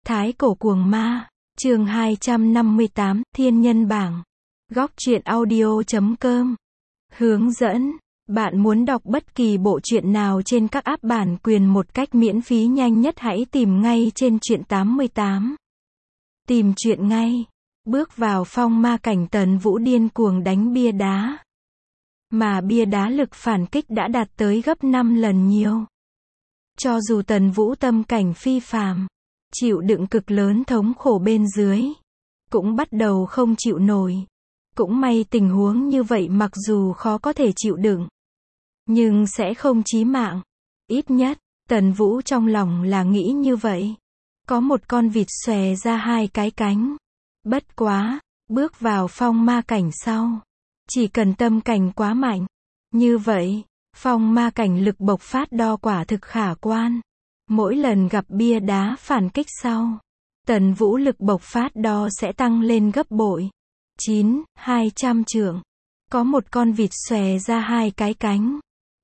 Thái cổ cuồng ma, chương 258, Thiên nhân bảng. Góc truyện audio.com. Hướng dẫn. Bạn muốn đọc bất kỳ bộ truyện nào trên các app bản quyền một cách miễn phí nhanh nhất hãy tìm ngay trên truyện 88. Tìm truyện ngay. Bước vào phong ma cảnh, Tần Vũ điên cuồng đánh bia đá. Mà bia đá lực phản kích đã đạt tới gấp 5 lần nhiều. Cho dù Tần Vũ tâm cảnh phi phàm, chịu đựng cực lớn thống khổ bên dưới, cũng bắt đầu không chịu nổi. Cũng may tình huống như vậy mặc dù khó có thể chịu đựng, nhưng sẽ không chí mạng. Ít nhất, Tần Vũ trong lòng là nghĩ như vậy. Có một con vịt xòe ra hai cái cánh. Bất quá, bước vào phong ma cảnh sau, chỉ cần tâm cảnh quá mạnh, như vậy, phong ma cảnh lực bộc phát đo quả thực khả quan. Mỗi lần gặp bia đá phản kích sau, Tần Vũ lực bộc phát đo sẽ tăng lên gấp bội. 200 trượng. Có một con vịt xòe ra hai cái cánh.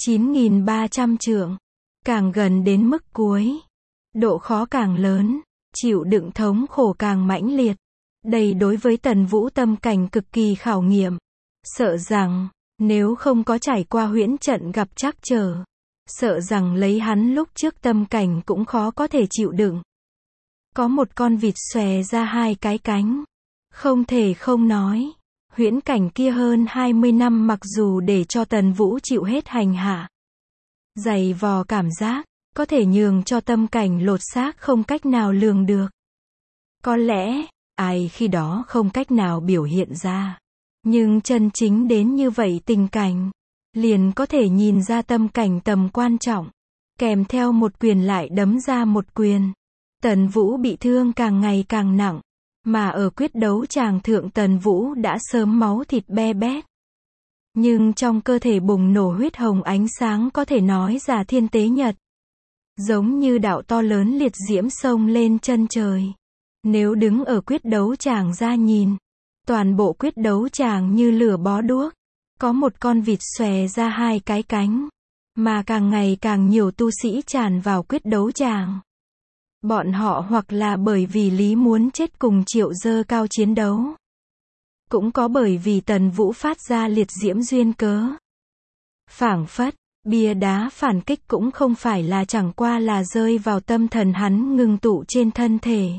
9.300 trượng. Càng gần đến mức cuối, độ khó càng lớn, chịu đựng thống khổ càng mãnh liệt. Đây đối với Tần Vũ tâm cảnh cực kỳ khảo nghiệm. Sợ rằng, nếu không có trải qua huyễn trận gặp trắc trở, sợ rằng lấy hắn lúc trước tâm cảnh cũng khó có thể chịu đựng. Có một con vịt xòe ra hai cái cánh. Không thể không nói, huyễn cảnh kia hơn 20 năm mặc dù để cho Tần Vũ chịu hết hành hạ, dày vò cảm giác, có thể nhường cho tâm cảnh lột xác không cách nào lường được. Có lẽ, ai khi đó không cách nào biểu hiện ra. Nhưng chân chính đến như vậy tình cảnh, liền có thể nhìn ra tâm cảnh tầm quan trọng. Kèm theo một quyền lại đấm ra một quyền. Tần Vũ bị thương càng ngày càng nặng. Mà ở quyết đấu tràng thượng Tần Vũ đã sớm máu thịt be bét. Nhưng trong cơ thể bùng nổ huyết hồng ánh sáng có thể nói là thiên tế nhật. Giống như đạo to lớn liệt diễm sông lên chân trời. Nếu đứng ở quyết đấu tràng ra nhìn, toàn bộ quyết đấu tràng như lửa bó đuốc. Có một con vịt xòe ra hai cái cánh. Mà càng ngày càng nhiều tu sĩ tràn vào quyết đấu tràng. Bọn họ hoặc là bởi vì lý muốn chết cùng Triệu Dơ Cao chiến đấu. Cũng có bởi vì Tần Vũ phát ra liệt diễm duyên cớ. Phảng phất, bia đá phản kích cũng không phải là chẳng qua là rơi vào tâm thần hắn ngưng tụ trên thân thể.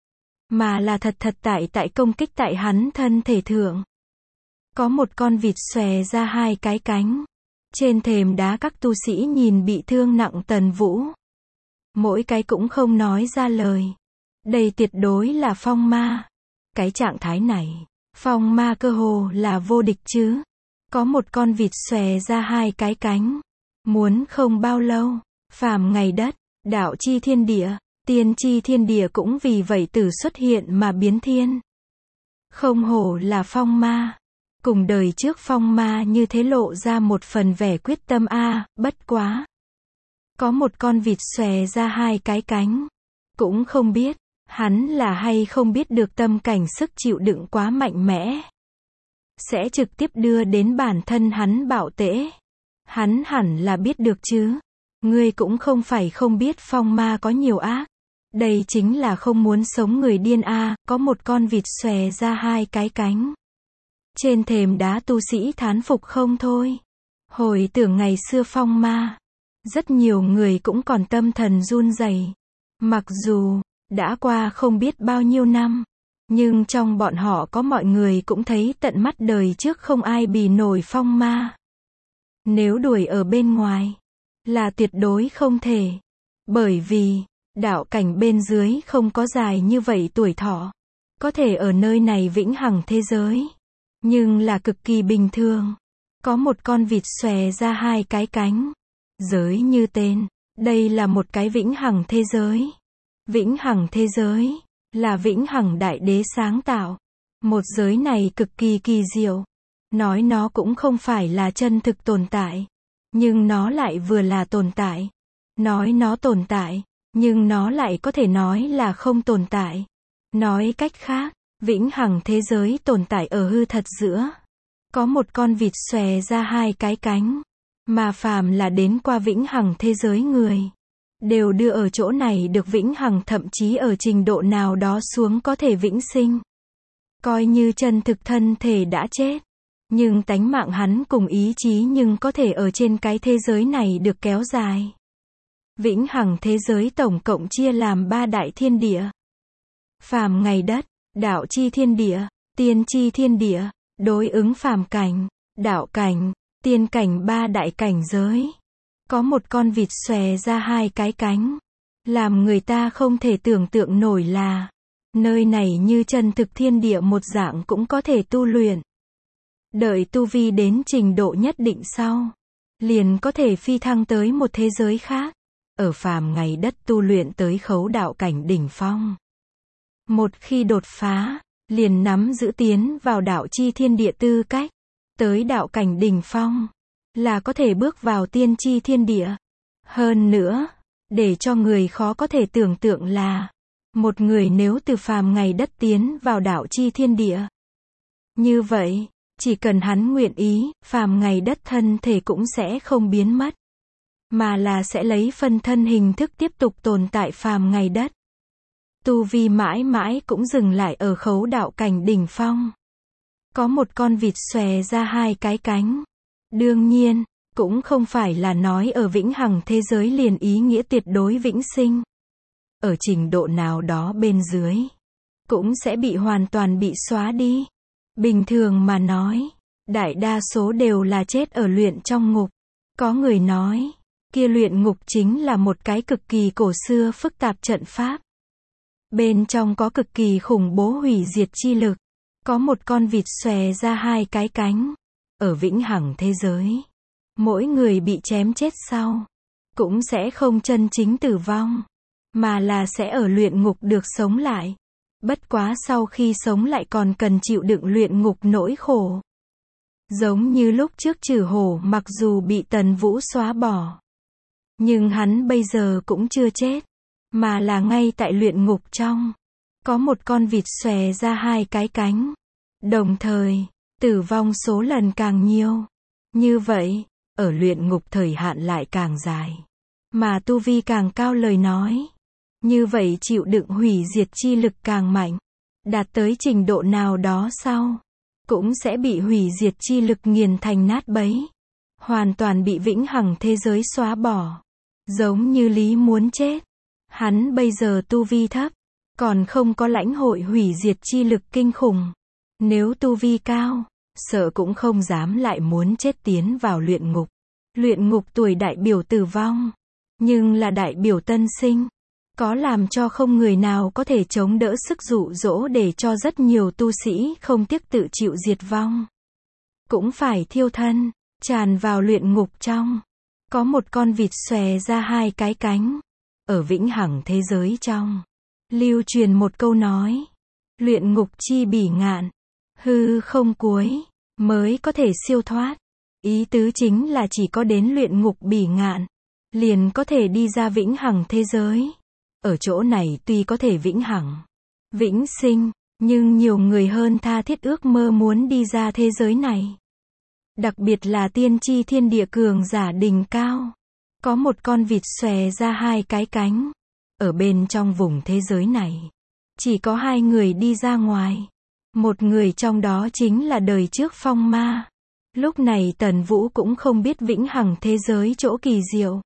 Mà là thật tại công kích tại hắn thân thể thượng. Có một con vịt xòe ra hai cái cánh. Trên thềm đá các tu sĩ nhìn bị thương nặng Tần Vũ. Mỗi cái cũng không nói ra lời. Đây tuyệt đối là phong ma. Cái trạng thái này, phong ma cơ hồ là vô địch chứ. Có một con vịt xòe ra hai cái cánh. Muốn không bao lâu, phàm ngày đất, đạo chi thiên địa, tiên chi thiên địa cũng vì vậy tử xuất hiện mà biến thiên. Không hổ là phong ma. Cùng đời trước phong ma như thế lộ ra một phần vẻ quyết tâm bất quá. Có một con vịt xòe ra hai cái cánh. Cũng không biết, hắn là hay không biết được tâm cảnh sức chịu đựng quá mạnh mẽ. Sẽ trực tiếp đưa đến bản thân hắn bạo tễ. Hắn hẳn là biết được chứ. Ngươi cũng không phải không biết phong ma có nhiều ác. Đây chính là không muốn sống người điên có một con vịt xòe ra hai cái cánh. Trên thềm đá tu sĩ thán phục không thôi. Hồi tưởng ngày xưa phong ma. Rất nhiều người cũng còn tâm thần run rẩy. Mặc dù đã qua không biết bao nhiêu năm, nhưng trong bọn họ có mọi người cũng thấy tận mắt đời trước không ai bì nổi phong ma. Nếu đuổi ở bên ngoài, là tuyệt đối không thể. Bởi vì, đạo cảnh bên dưới không có dài như vậy tuổi thọ. Có thể ở nơi này vĩnh hằng thế giới. Nhưng là cực kỳ bình thường. Có một con vịt xòe ra hai cái cánh. Giới như tên, đây là một cái vĩnh hằng thế giới. Vĩnh hằng thế giới, là vĩnh hằng đại đế sáng tạo. Một giới này cực kỳ kỳ diệu. Nói nó cũng không phải là chân thực tồn tại. Nhưng nó lại vừa là tồn tại. Nói nó tồn tại, nhưng nó lại có thể nói là không tồn tại. Nói cách khác, vĩnh hằng thế giới tồn tại ở hư thật giữa. Có một con vịt xòe ra hai cái cánh. Mà phàm là đến qua vĩnh hằng thế giới người, đều đưa ở chỗ này được vĩnh hằng, thậm chí ở trình độ nào đó xuống có thể vĩnh sinh. Coi như chân thực thân thể đã chết, nhưng tánh mạng hắn cùng ý chí nhưng có thể ở trên cái thế giới này được kéo dài. Vĩnh hằng thế giới tổng cộng chia làm 3 đại thiên địa. Phàm ngày đất, đạo chi thiên địa, tiên chi thiên địa, đối ứng phàm cảnh, đạo cảnh, tiên cảnh, 3 đại cảnh giới. Có một con vịt xòe ra 2 cái cánh. Làm người ta không thể tưởng tượng nổi là, nơi này như chân thực thiên địa một dạng cũng có thể tu luyện. Đợi tu vi đến trình độ nhất định sau, liền có thể phi thăng tới một thế giới khác. Ở phàm ngày đất tu luyện tới khấu đạo cảnh đỉnh phong. Một khi đột phá, liền nắm giữ tiến vào đạo chi thiên địa tư cách. Tới đạo cảnh đỉnh phong, là có thể bước vào tiên chi thiên địa. Hơn nữa, để cho người khó có thể tưởng tượng là, một người nếu từ phàm ngày đất tiến vào đạo chi thiên địa. Như vậy, chỉ cần hắn nguyện ý, phàm ngày đất thân thể cũng sẽ không biến mất. Mà là sẽ lấy phân thân hình thức tiếp tục tồn tại phàm ngày đất. Tu vi mãi mãi cũng dừng lại ở khấu đạo cảnh đỉnh phong. Có một con vịt xòe ra 2 cái cánh. Đương nhiên, cũng không phải là nói ở vĩnh hằng thế giới liền ý nghĩa tuyệt đối vĩnh sinh. Ở trình độ nào đó bên dưới, cũng sẽ bị hoàn toàn bị xóa đi. Bình thường mà nói, đại đa số đều là chết ở luyện trong ngục. Có người nói, kia luyện ngục chính là một cái cực kỳ cổ xưa phức tạp trận pháp. Bên trong có cực kỳ khủng bố hủy diệt chi lực. Có một con vịt xòe ra 2 cái cánh. Ở vĩnh hằng thế giới, mỗi người bị chém chết sau, cũng sẽ không chân chính tử vong, mà là sẽ ở luyện ngục được sống lại. Bất quá sau khi sống lại còn cần chịu đựng luyện ngục nỗi khổ. Giống như lúc trước Trử Hổ mặc dù bị Tần Vũ xóa bỏ, nhưng hắn bây giờ cũng chưa chết, mà là ngay tại luyện ngục trong. Có một con vịt xòe ra 2 cái cánh. Đồng thời, tử vong số lần càng nhiều. Như vậy, ở luyện ngục thời hạn lại càng dài. Mà tu vi càng cao lời nói. Như vậy chịu đựng hủy diệt chi lực càng mạnh. Đạt tới trình độ nào đó sau, cũng sẽ bị hủy diệt chi lực nghiền thành nát bấy. Hoàn toàn bị vĩnh hằng thế giới xóa bỏ. Giống như Lý muốn chết. Hắn bây giờ tu vi thấp, còn không có lãnh hội hủy diệt chi lực kinh khủng. Nếu tu vi cao, sợ cũng không dám lại muốn chết tiến vào luyện ngục. Luyện ngục tuổi đại biểu tử vong, nhưng là đại biểu tân sinh. Có làm cho không người nào có thể chống đỡ sức dụ dỗ để cho rất nhiều tu sĩ không tiếc tự chịu diệt vong. Cũng phải thiêu thân, tràn vào luyện ngục trong. Có một con vịt xòe ra 2 cái cánh. Ở vĩnh hằng thế giới trong, lưu truyền một câu nói. Luyện ngục chi bỉ ngạn, hư không cuối, mới có thể siêu thoát. Ý tứ chính là chỉ có đến luyện ngục bỉ ngạn, liền có thể đi ra vĩnh hằng thế giới. Ở chỗ này tuy có thể vĩnh hằng, vĩnh sinh, nhưng nhiều người hơn tha thiết ước mơ muốn đi ra thế giới này. Đặc biệt là tiên tri thiên địa cường giả đỉnh cao. Có một con vịt xòe ra 2 cái cánh. Ở bên trong vùng thế giới này, chỉ có 2 người đi ra ngoài. Một người trong đó chính là đời trước phong ma. Lúc này Tần Vũ cũng không biết vĩnh hằng thế giới chỗ kỳ diệu.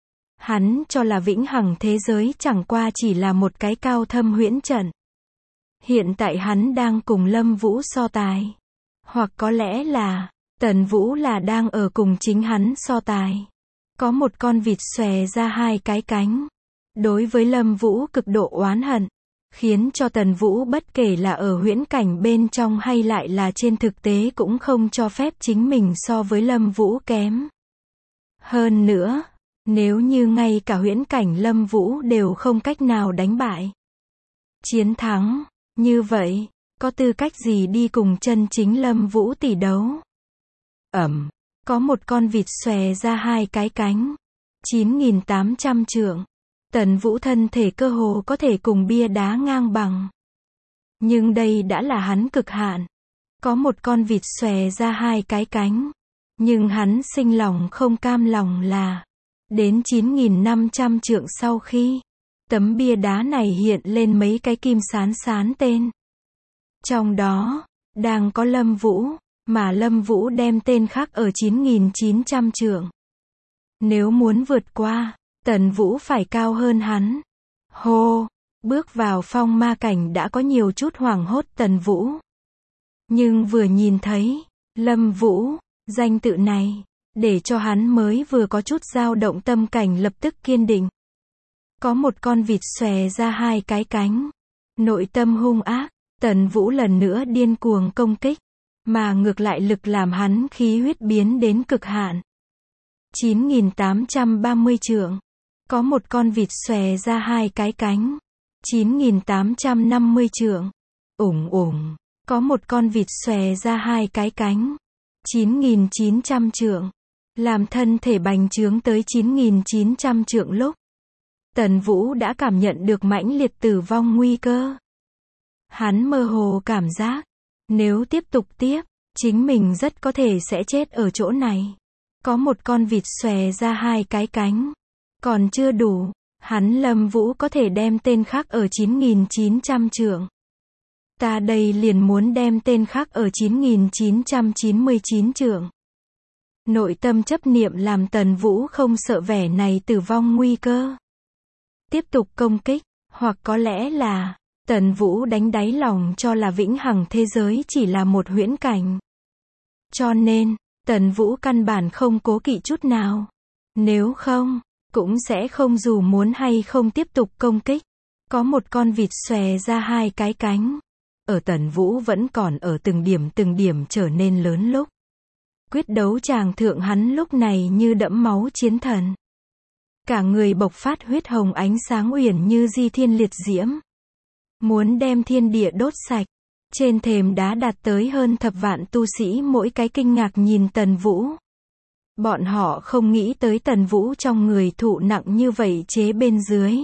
Hắn cho là vĩnh hằng thế giới chẳng qua chỉ là một cái cao thâm huyễn trận. Hiện tại hắn đang cùng Lâm Vũ so tài. Hoặc có lẽ là, Tần Vũ là đang ở cùng chính hắn so tài. Có một con vịt xòe ra 2 cái cánh. Đối với Lâm Vũ cực độ oán hận. Khiến cho Tần Vũ bất kể là ở huyễn cảnh bên trong hay lại là trên thực tế cũng không cho phép chính mình so với Lâm Vũ kém. Hơn nữa, nếu như ngay cả huyễn cảnh Lâm Vũ đều không cách nào đánh bại, chiến thắng, như vậy, có tư cách gì đi cùng chân chính Lâm Vũ tỷ đấu? Có một con vịt xòe ra 2 cái cánh. 9.800 trượng. Tần Vũ thân thể cơ hồ có thể cùng bia đá ngang bằng. Nhưng đây đã là hắn cực hạn. Có một con vịt xòe ra 2 cái cánh. Nhưng hắn sinh lòng không cam lòng là, Đến 9.500 trượng sau khi tấm bia đá này hiện lên mấy cái kim sán tên. Trong đó, đang có Lâm Vũ, mà Lâm Vũ đem tên khắc ở 9.900 trượng. Nếu muốn vượt qua, Tần Vũ phải cao hơn hắn. Hô, bước vào phong ma cảnh đã có nhiều chút hoảng hốt Tần Vũ. Nhưng vừa nhìn thấy Lâm Vũ, danh tự này, để cho hắn mới vừa có chút dao động tâm cảnh lập tức kiên định. Có một con vịt xòe ra hai cái cánh. Nội tâm hung ác, Tần Vũ lần nữa điên cuồng công kích, mà ngược lại lực làm hắn khí huyết biến đến cực hạn. 9.830 trượng. Có một con vịt xòe ra hai cái cánh. 9.850 trượng. Có một con vịt xòe ra hai cái cánh. 9.900 trượng. Làm thân thể bành trướng tới 9.900 trượng lúc, Tần Vũ đã cảm nhận được mãnh liệt tử vong nguy cơ. Hắn mơ hồ cảm giác, nếu tiếp tục chính mình rất có thể sẽ chết ở chỗ này. Có một con vịt xòe ra hai cái cánh. Còn chưa đủ, hắn Lâm Vũ có thể đem tên khắc ở 9.900 trượng. Ta đây liền muốn đem tên khắc ở 9.999 trượng. Nội tâm chấp niệm làm Tần Vũ không sợ vẻ này tử vong nguy cơ. Tiếp tục công kích, hoặc có lẽ là Tần Vũ đánh đáy lòng cho là vĩnh hằng thế giới chỉ là một huyễn cảnh. Cho nên, Tần Vũ căn bản không cố kỵ chút nào. Nếu không, cũng sẽ không dù muốn hay không tiếp tục công kích. Có một con vịt xòe ra hai cái cánh. Ở Tần Vũ vẫn còn ở từng điểm trở nên lớn lúc. Quyết đấu tràng thượng hắn lúc này như đẫm máu chiến thần. Cả người bộc phát huyết hồng ánh sáng uyển như di thiên liệt diễm. Muốn đem thiên địa đốt sạch. Trên thềm đá đạt tới hơn thập vạn tu sĩ mỗi cái kinh ngạc nhìn Tần Vũ. Bọn họ không nghĩ tới Tần Vũ trong người thụ nặng như vậy chế bên dưới.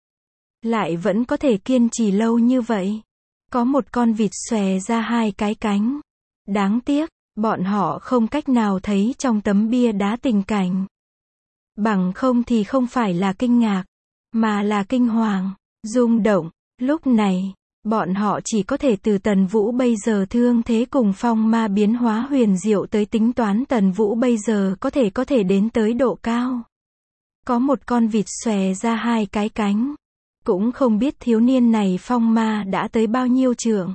Lại vẫn có thể kiên trì lâu như vậy. Có một con vịt xòe ra hai cái cánh. Đáng tiếc, bọn họ không cách nào thấy trong tấm bia đá tình cảnh. Bằng không thì không phải là kinh ngạc, mà là kinh hoàng, rung động. Lúc này, bọn họ chỉ có thể từ Tần Vũ bây giờ thương thế cùng phong ma biến hóa huyền diệu tới tính toán Tần Vũ bây giờ có thể đến tới độ cao. Có một con vịt xòe ra hai cái cánh. Cũng không biết thiếu niên này phong ma đã tới bao nhiêu trượng.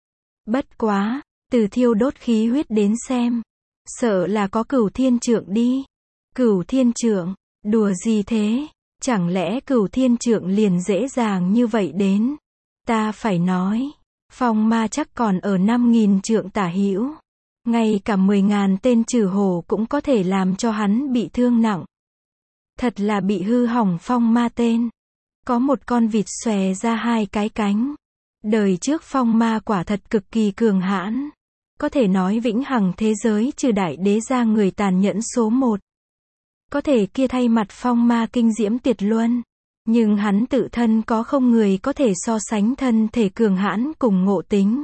Bất quá, từ thiêu đốt khí huyết đến xem, sợ là có Cửu Thiên trượng đi. Cửu Thiên trượng, đùa gì thế? Chẳng lẽ Cửu Thiên trượng liền dễ dàng như vậy đến? Ta phải nói, phong ma chắc còn ở 5.000 trượng tả hữu. Ngay cả 10.000 tên trừ hổ cũng có thể làm cho hắn bị thương nặng. Thật là bị hư hỏng phong ma tên. Có một con vịt xòe ra hai cái cánh. Đời trước phong ma quả thật cực kỳ cường hãn. Có thể nói vĩnh hằng thế giới trừ đại đế ra người tàn nhẫn số 1. Có thể kia thay mặt phong ma kinh diễm tuyệt luân. Nhưng hắn tự thân có không người có thể so sánh thân thể cường hãn cùng ngộ tính.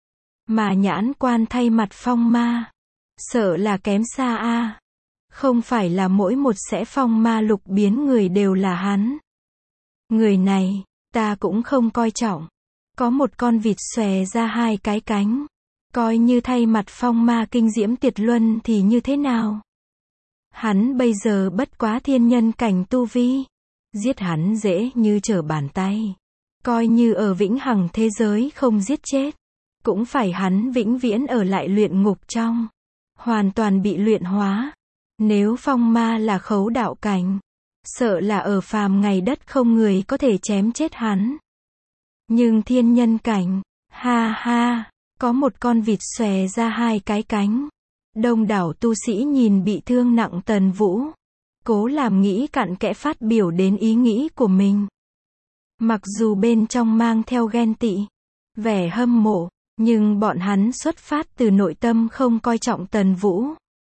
Mà nhãn quan thay mặt phong ma, sợ là kém xa a. Không phải là mỗi một sẽ phong ma lục biến người đều là hắn. Người này, ta cũng không coi trọng. Có một con vịt xòe ra hai cái cánh. Coi như thay mặt phong ma kinh diễm tuyệt luân thì như thế nào? Hắn bây giờ bất quá thiên nhân cảnh tu vi. Giết hắn dễ như trở bàn tay. Coi như ở vĩnh hằng thế giới không giết chết, cũng phải hắn vĩnh viễn ở lại luyện ngục trong. Hoàn toàn bị luyện hóa. Nếu phong ma là khấu đạo cảnh, sợ là ở phàm ngày đất không người có thể chém chết hắn. Nhưng thiên nhân cảnh, ha ha, có một con vịt xòe ra hai cái cánh. Đông đảo tu sĩ nhìn bị thương nặng Tần Vũ. Cố làm nghĩ cặn kẽ phát biểu đến ý nghĩ của mình. Mặc dù bên trong mang theo ghen tị, vẻ hâm mộ, nhưng bọn hắn xuất phát từ nội tâm không coi trọng Tần Vũ.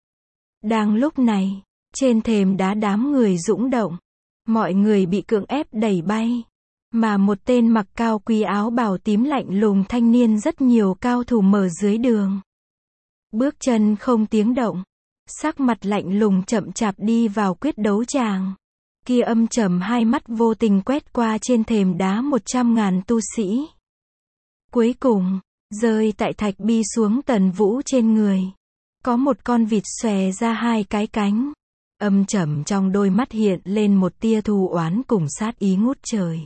Đang lúc này, trên thềm đá đám người dũng động. Mọi người bị cưỡng ép đẩy bay. Mà một tên mặc cao quý áo bào tím lạnh lùng thanh niên rất nhiều cao thủ mở dưới đường. Bước chân không tiếng động. Sắc mặt lạnh lùng chậm chạp đi vào quyết đấu tràng. Kia âm trầm hai mắt vô tình quét qua trên thềm đá 100.000 tu sĩ. Cuối cùng, rơi tại thạch bi xuống Tần Vũ trên người. Có một con vịt xòe ra hai cái cánh. Âm trầm trong đôi mắt hiện lên một tia thù oán cùng sát ý ngút trời.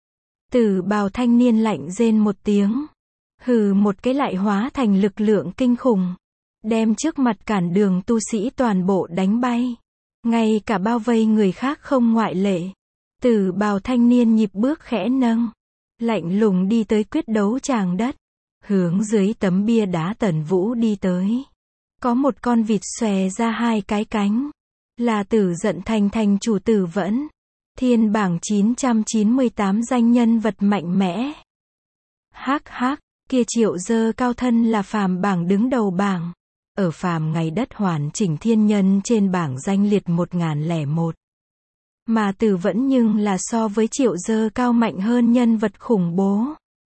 Tử bào thanh niên lạnh rên một tiếng. Hừ một cái lại hóa thành lực lượng kinh khủng. Đem trước mặt cản đường tu sĩ toàn bộ đánh bay. Ngay cả bao vây người khác không ngoại lệ. Tử bào thanh niên nhịp bước khẽ nâng. Lạnh lùng đi tới quyết đấu tràng đất. Hướng dưới tấm bia đá Tần Vũ đi tới. Có một con vịt xòe ra hai cái cánh. Là Tử Giận Thành thành chủ Tử Vẫn. Thiên bảng 998 danh nhân vật mạnh mẽ. Hắc hắc, kia Triệu Dơ Cao thân là phàm bảng đứng đầu bảng. Ở phàm ngày đất hoàn chỉnh thiên nhân trên bảng danh liệt 1001. Mà Tử Vẫn nhưng là so với Triệu Dơ Cao mạnh hơn nhân vật khủng bố.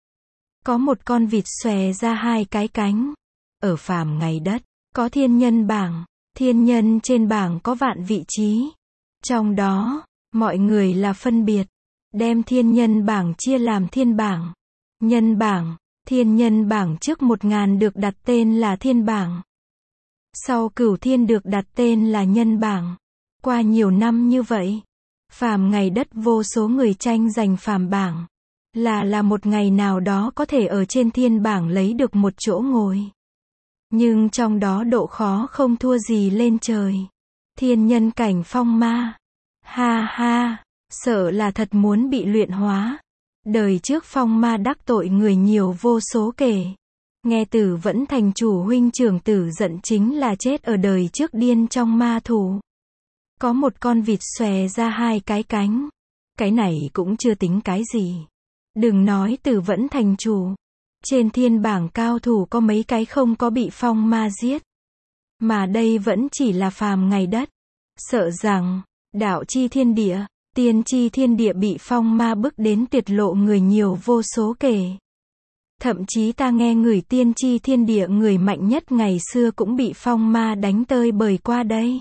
Có một con vịt xòe ra hai cái cánh. Ở phàm ngày đất, có thiên nhân bảng. Thiên nhân trên bảng có vạn vị trí. Trong đó, mọi người là phân biệt. Đem thiên nhân bảng chia làm thiên bảng, nhân bảng. Thiên nhân bảng trước 1000 được đặt tên là thiên bảng. Sau cửu thiên được đặt tên là nhân bảng. Qua nhiều năm như vậy, phàm ngày đất vô số người tranh giành phàm bảng. Là một ngày nào đó có thể ở trên thiên bảng lấy được một chỗ ngồi. Nhưng trong đó độ khó không thua gì lên trời. Thiên nhân cảnh phong ma. Ha ha, sợ là thật muốn bị luyện hóa. Đời trước phong ma đắc tội người nhiều vô số kể. Nghe Tử Vẫn thành chủ huynh trưởng Tử Giận chính là chết ở đời trước điên trong ma thủ. Có một con vịt xòe ra hai cái cánh. Cái này cũng chưa tính cái gì. Đừng nói Tử Vẫn thành chủ. Trên thiên bảng cao thủ có mấy cái không có bị phong ma giết. Mà đây vẫn chỉ là phàm ngày đất. Sợ rằng, đạo chi thiên địa, tiên chi thiên địa bị phong ma bức đến tuyệt lộ người nhiều vô số kể. Thậm chí ta nghe người tiên chi thiên địa người mạnh nhất ngày xưa cũng bị phong ma đánh tơi bời qua đây.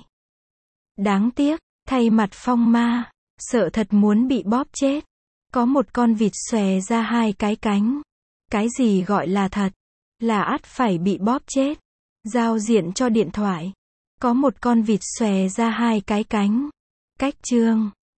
Đáng tiếc, thay mặt phong ma, sợ thật muốn bị bóp chết. Có một con vịt xòe ra hai cái cánh. Cái gì gọi là thật? Là ắt phải bị bóp chết. Giao diện cho điện thoại. Có một con vịt xòe ra hai cái cánh. Cách chương